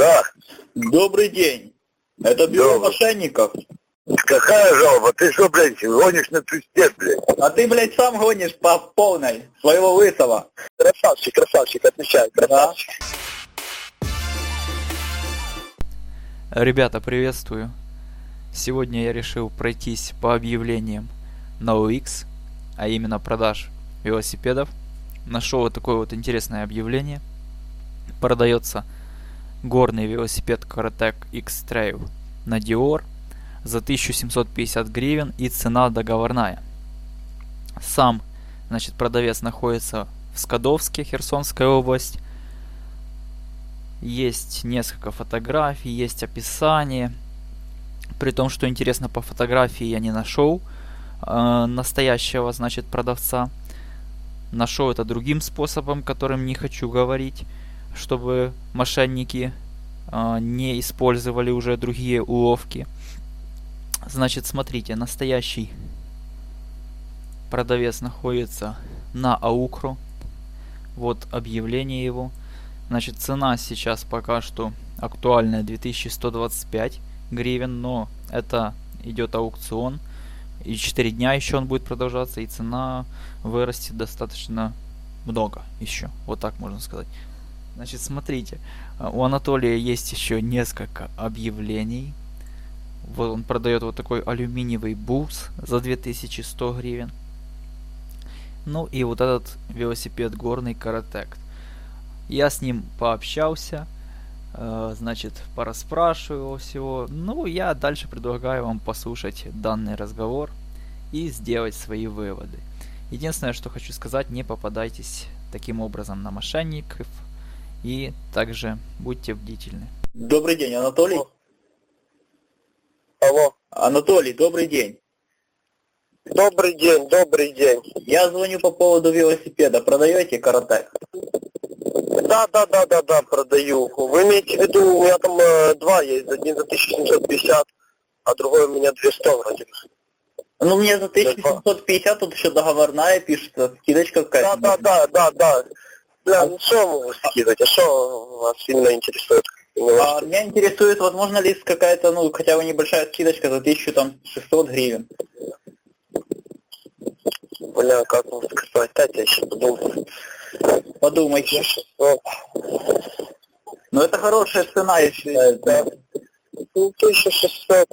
Да. Добрый день. Это бюро мошенников. Какая жалоба? Ты что, блядь, гонишь на тусте, блядь? А ты, блядь, сам гонишь по полной своего лысого. Красавчик, отвечай, красавчик. Ребята, приветствую. Сегодня я решил пройтись по объявлениям на OLX, а именно продаж велосипедов. Нашел вот такое вот интересное объявление. Продается горный велосипед Cortec X-Trail на Dior за 1750 гривен и цена договорная. Сам, значит, продавец находится в Скадовске, Херсонская область. Есть несколько фотографий, есть описание. При том, что интересно, по фотографии я не нашел настоящего, значит, продавца. Нашел это другим способом, которым не хочу говорить, чтобы мошенники не использовали уже другие уловки. Значит, смотрите, настоящий продавец находится на Аукро. Вот объявление его. Значит, цена сейчас пока что актуальная 2125 гривен, но это идет аукцион. И 4 дня еще он будет продолжаться, и цена вырастет достаточно много еще. Вот так можно сказать. Значит, смотрите, у Анатолия есть еще несколько объявлений. Вот он продает вот такой алюминиевый бус за 2100 гривен. Ну и вот этот велосипед горный Cortec. Я с ним пообщался, значит, порасспрашивал всего. Ну, я дальше предлагаю вам послушать данный разговор и сделать свои выводы. Единственное, что хочу сказать, не попадайтесь таким образом на мошенников и также будьте бдительны. Добрый день, Анатолий. Алло. Анатолий, добрый день. Добрый день. Я звоню по поводу велосипеда. Продаете Cortec? Да, продаю. Вы имеете в виду, у меня там два есть, один за 1750, а другой у меня 200 вроде. Ну, мне за 1750 тут еще договорная пишется, скидочка какая-то. Да. Бля, ну что могу скидывать, а что вас сильно интересует? Меня интересует, возможно ли какая-то, ну, хотя бы небольшая скидочка за 1600 гривен. Бля, как вам сказать, дайте я еще подумаю. Подумайте. 1600. Ну, это хорошая цена, я считаю. Да. Ну, 1600.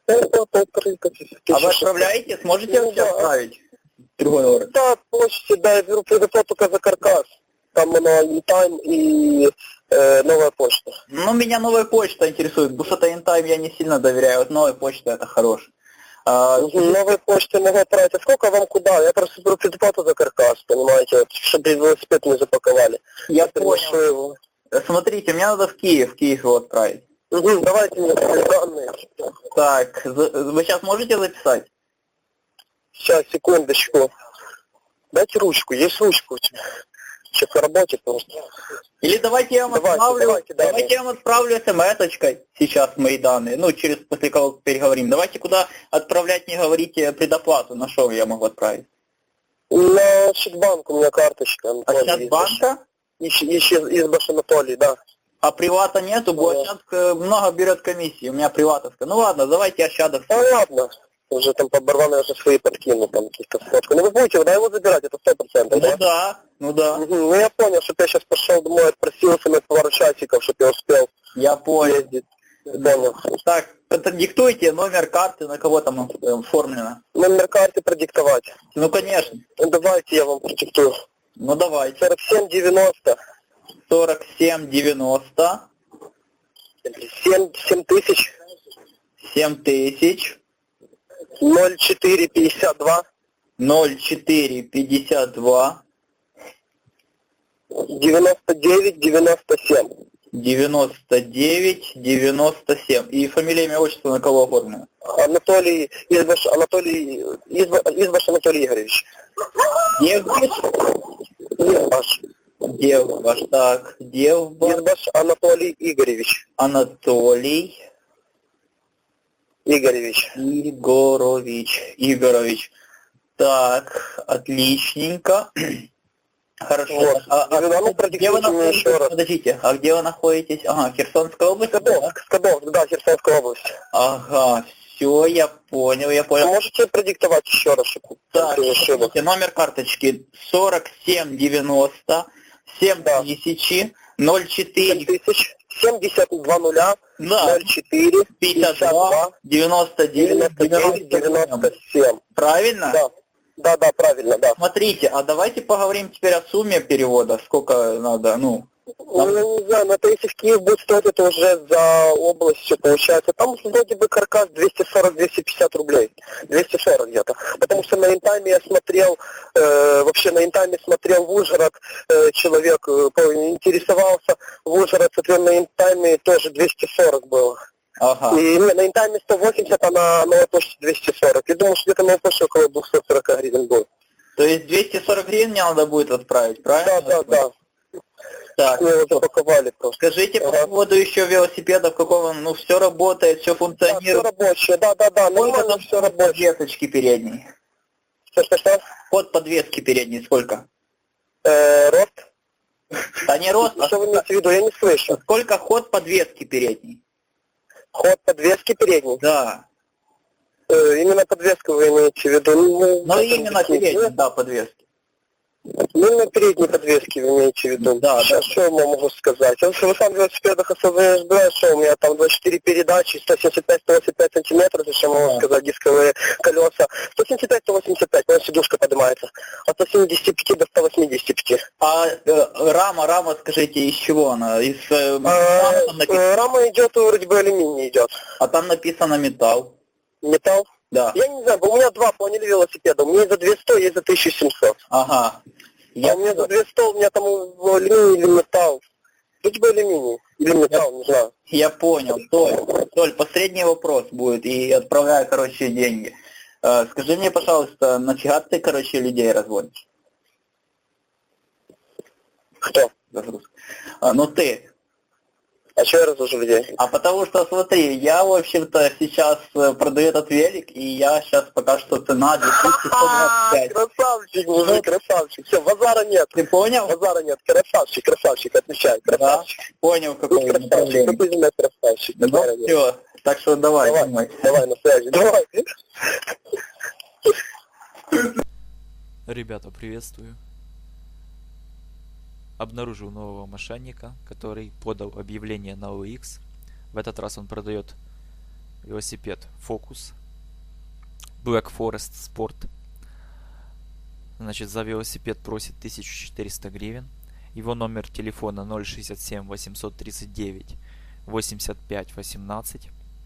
А вы отправляете? Сможете вообще отправить? Другой город? Да, почте, да, я беру предоплату только за каркас. Там manual time и новая почта. Ну, меня новая почта интересует. Бушета InTime я не сильно доверяю. Вот новая почта это хорошая. Новой почты могу отправить. А сколько вам куда? Я просто беру предоплату за каркас, понимаете, чтобы велосипед не запаковали. Я понял. Его. Смотрите, мне надо в Киев его отправить. Давайте мне данные. Так, вы сейчас можете записать? Сейчас, секундочку. Дайте ручку, есть ручка у тебя? Сейчас на работе просто. Или давайте я вам отправлю смс-очкой сейчас мои данные. Ну, после кого переговорим. Давайте куда отправлять, не говорите предоплату. На что я могу отправить? На Щитбанк у меня карточка. А Щитбанка? Избаш Анатолий, да. А привата нету, Щитбанк много берет комиссии. У меня приватовка. Ну ладно, давайте я Щадов. Ну ладно. Уже там по барабану уже свои подкину, там каких-то фотку. Ну вы будете, да, его забирать, это 100%, да? Ну да. Ну я понял, что я сейчас пошел домой, отпросился на пару часиков, чтобы я успел. Я понял. Ездить. Понял. Так, диктуйте номер карты, на кого там оформлено. Номер карты продиктовать. Ну конечно. Ну давайте я вам продиктую. Ну давайте. 4790. 4790. 7000. 7000. 0452. 0452. 9997. 9997. И фамилия, имя, отчество на кого оформлено? Избаш Анатолий Игоревич. Девбаш, так. Избаш Анатолий Игоревич. Игорович. Так, отличненько. Хорошо. Вот. Ну, где вы продиктуйте мне находитесь? еще раз. Подождите, а где вы находитесь? Ага, Херсонская область? Скадовск, да, Херсонская область. Ага, все, я понял. Можете продиктовать еще раз? Так, смотрите, номер карточки 4790 7000 04 7000 70 да, 04 52 99 97. Правильно? Да. Да, правильно, да. Смотрите, а давайте поговорим теперь о сумме перевода. Сколько надо, Ну, я не знаю, но это если в Киев будет стоить, это уже за областью получается. Там вроде бы каркас 240-250 рублей. 240 где-то. Потому что на Интайме я смотрел, вообще на Интайме смотрел в Ужгород, человек интересовался, в Ужгород смотрел на Интайме тоже 240 было. Ага. И на Интайме 180, а на Новой почте 240. Я думаю, что где-то на Новой почте около 240 гривен будет. То есть 240 гривен мне надо будет отправить, правильно? Да. Так, мы его запаковали просто. Скажите по поводу еще велосипедов, какого, ну все работает, все функционирует. Да, все рабочее, да, нормально все рабочее. Подвесочки передней. Что? Ход подвески передней сколько? Рост? Да не рост, Что вы имеете в виду? Я не слышу. Сколько ход подвески передней? Ход подвески передней? Да. Именно подвеску вы имеете в виду? Ну именно передней, да, подвески. Именно передней подвески вы имеете в виду? Да. Сейчас что я могу сказать? Я сам в велосипедах особо не разбираюсь, что у меня там 24 передачи, 175-185 сантиметров, если могу сказать, дисковые колеса. 175-185, но сидушка поднимается. От 175 до 185. А рама, скажите, из чего она? Рама идет, вроде бы алюминий идет. А там написано металл. Металл? Да. Я не знаю, у меня два поняли велосипеда. У меня за 200, есть за 1700. Ага. У меня за 200, у меня там алюминий или металл. Вроде бы алюминий или металл, не знаю. Я понял. Толь, последний вопрос будет, и отправляю, деньги. Скажи мне, пожалуйста, нафига ты, людей разводишь? Кто? Ну ты. А что я развожу людей? А потому что, смотри, я, в общем-то, сейчас продаю этот велик, и я сейчас пока что цена 2125. Красавчик, мужик, красавчик. Все, базара нет. Ты понял? Базара нет. Красавчик, отвечай, красавчик. Да, понял, какой красавчик, какой из меня красавчик. Ну, все, так что давай, на связи, давай. Ребята, приветствую. Обнаружил нового мошенника, который подал объявление на OLX. В этот раз он продает велосипед Focus Black Forest Sport. Значит, за велосипед просит 1400 гривен. Его номер телефона 067 839 85 18.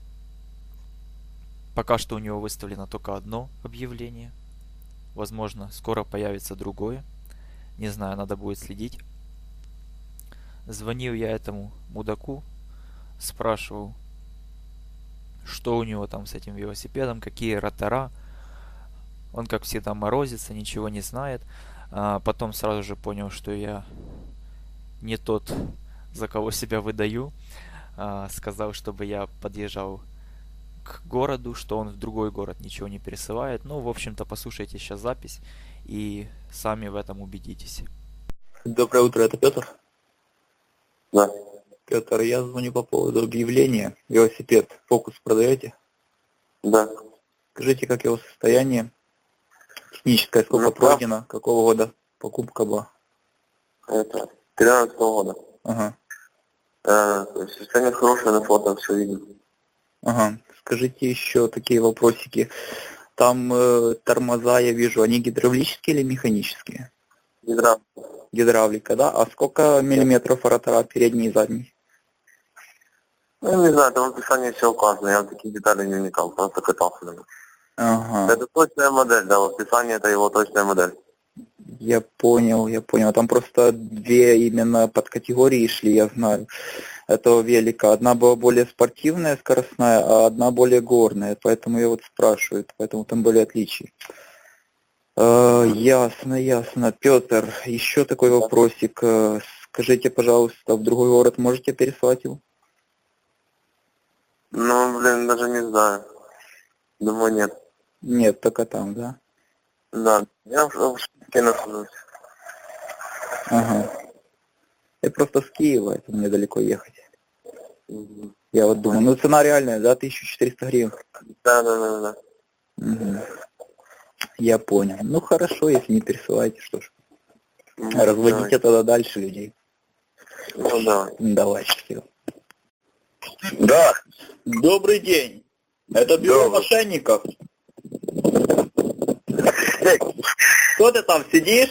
Пока что у него выставлено только одно объявление. Возможно, скоро появится другое. Не знаю, надо будет следить. Звонил я этому мудаку, спрашивал, что у него там с этим велосипедом, какие ротора. Он, как всегда, морозится, ничего не знает. Потом сразу же понял, что я не тот, за кого себя выдаю. Сказал, чтобы я подъезжал к городу, что он в другой город ничего не пересылает. Ну, в общем-то, послушайте сейчас запись и сами в этом убедитесь. Доброе утро, это Петр? Да. Петр, я звоню по поводу объявления. Велосипед Focus продаете? Да. Скажите, как его состояние? Техническое, сколько пройдено, какого года покупка была? Это 13 года. Ага. Состояние хорошее, на фото все видно. Ага. Скажите еще такие вопросики. Там тормоза, я вижу, они гидравлические или механические? Гидравлика, да? А сколько миллиметров ротора передний и задний? Ну, не знаю, там в описании все указано, я в такие детали не вникал, просто катался на них. Ага. Это точная модель, да, в описании это его точная модель. Я понял. Там просто две именно подкатегории шли, я знаю, этого велика. Одна была более спортивная, скоростная, а одна более горная, поэтому я вот спрашиваю, поэтому там были отличия. Ясно. Петр, еще такой вопросик. Скажите, пожалуйста, в другой город можете переслать его? Ну, даже не знаю. Думаю, нет. Нет, только там, да? Да, я в Шапке нахожусь. Ага. Я просто с Киева, это мне далеко ехать. Я вот думаю, ну цена реальная, да, 1400 гривен? Да. Угу. Я понял. Ну хорошо, если не пересылаете, что ж. Разводите тогда дальше людей. Ну да. Давай, счастливо. Да. Добрый день. Это бюро Добрый. мошенников. Кто ты там сидишь?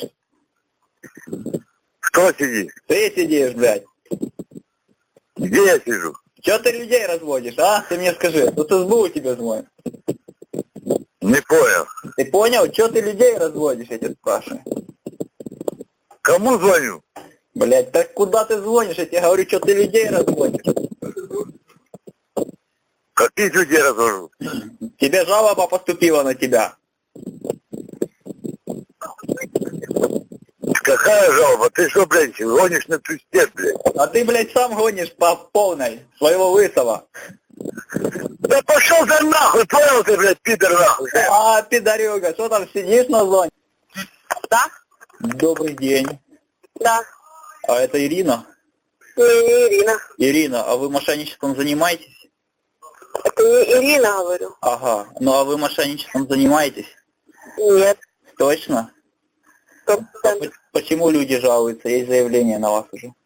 Кто сидит? Ты сидишь, блядь. Где я сижу? Чё ты людей разводишь, а? Ты мне скажи. Тут СБУ тебе звонит. Не понял. Ты понял? Чё ты людей разводишь, я тебя спрашиваю? Кому звоню? Блядь, так куда ты звонишь? Я тебе говорю, что ты людей разводишь. Каких людей развожу? Тебе жалоба поступила на тебя. Какая жалоба? Ты что, блядь, гонишь на пистец, блядь? А ты, блядь, сам гонишь по полной своего высова. Да пошел ты нахуй, понял ты, блядь, пидор нахуй. А, пидорюга, что там сидишь на зоне? Да? Добрый день. Да. А это Ирина? Не Ирина. Ирина, а вы мошенничеством занимаетесь? Это не Ирина, говорю. Ага. Ну а вы мошенничеством занимаетесь? Нет. Точно? 100%. Почему люди жалуются? Есть заявление на вас уже.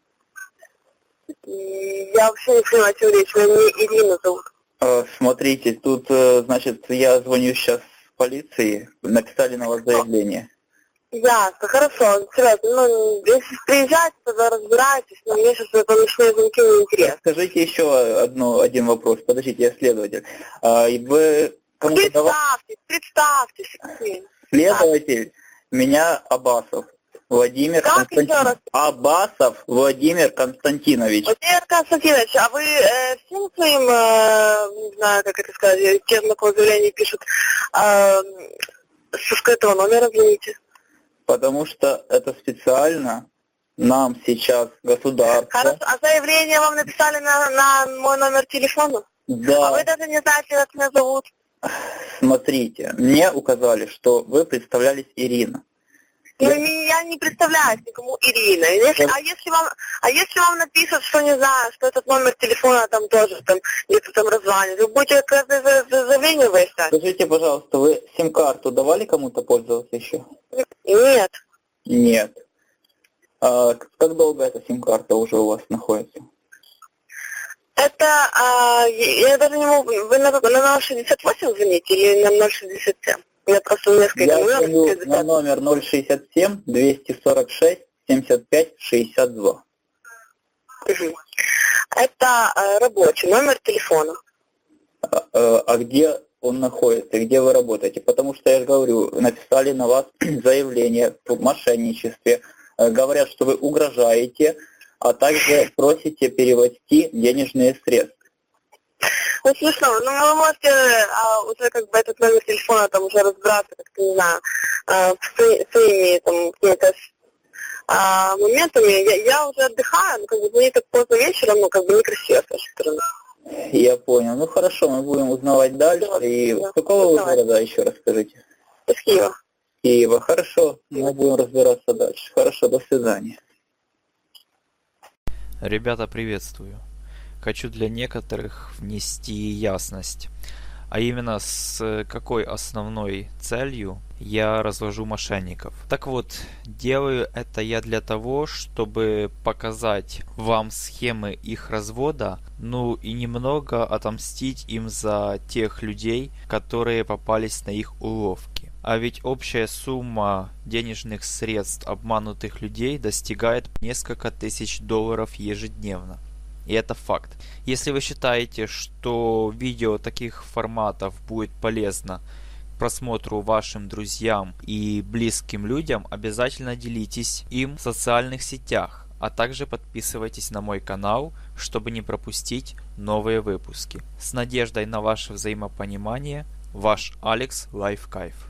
Я вообще не понимаю, о чем речь. Меня не Ирина зовут. Смотрите, тут, значит, я звоню сейчас в полиции, написали на вас заявление. Ясно, хорошо. Серьезно, ну, если приезжайте, тогда разбирайтесь, но мне сейчас это ночные звонки не интересно. Скажите еще один вопрос. Подождите, я следователь. И вы кому-то давали... Представьтесь. Следователь, меня Абасов Владимир Как еще раз? Абасов Владимир Константинович. Владимир Константинович, а вы всем своим, не знаю, как это сказать, тем, на кого заявление пишут, с этого номера звоните? Потому что это специально нам сейчас государство... Хорошо, а заявление вам написали на мой номер телефона? Да. А вы даже не знаете, как меня зовут? Смотрите, мне указали, что вы представлялись Ирина. Ну, я не представляюсь никому Ирина. Если вам напишут, что не знаю, что этот номер телефона там тоже там где-то там раззванивать, вы будете каждое заявление выяснять? Скажите, пожалуйста, вы сим-карту давали кому-то пользоваться еще? Нет. Нет. А как долго эта сим-карта уже у вас находится? Это, я даже не могу, вы на 068 звоните или на 067? У меня просто несколько Я номеров. звоню на номер 067 246 75 62. Угу. Это рабочий номер телефона. А где он находится, где вы работаете? Потому что, я же говорю, написали на вас заявление в мошенничестве, говорят, что вы угрожаете, а также просите перевести денежные средства. Ну, смешно. Ну, вы можете уже как бы этот номер телефона там уже разбираться, как-то, не знаю, своими там какими-то моментами. Я уже отдыхаю, но как бы не так поздно вечером, но как бы некрасиво с вашей стороны. Я понял. Ну хорошо, мы будем узнавать дальше. И да. с какого вы города, еще раз скажите? Из Киева. Киева. Хорошо, мы будем разбираться дальше. Хорошо, до свидания. Ребята, приветствую. Хочу для некоторых внести ясность. А именно, с какой основной целью я развожу мошенников. Так вот, делаю это я для того, чтобы показать вам схемы их развода, ну и немного отомстить им за тех людей, которые попались на их уловки. А ведь общая сумма денежных средств обманутых людей достигает несколько тысяч долларов ежедневно. И это факт. Если вы считаете, что видео таких форматов будет полезно к просмотру вашим друзьям и близким людям, обязательно делитесь им в социальных сетях, а также подписывайтесь на мой канал, чтобы не пропустить новые выпуски. С надеждой на ваше взаимопонимание, ваш Алекс Лайфкайф.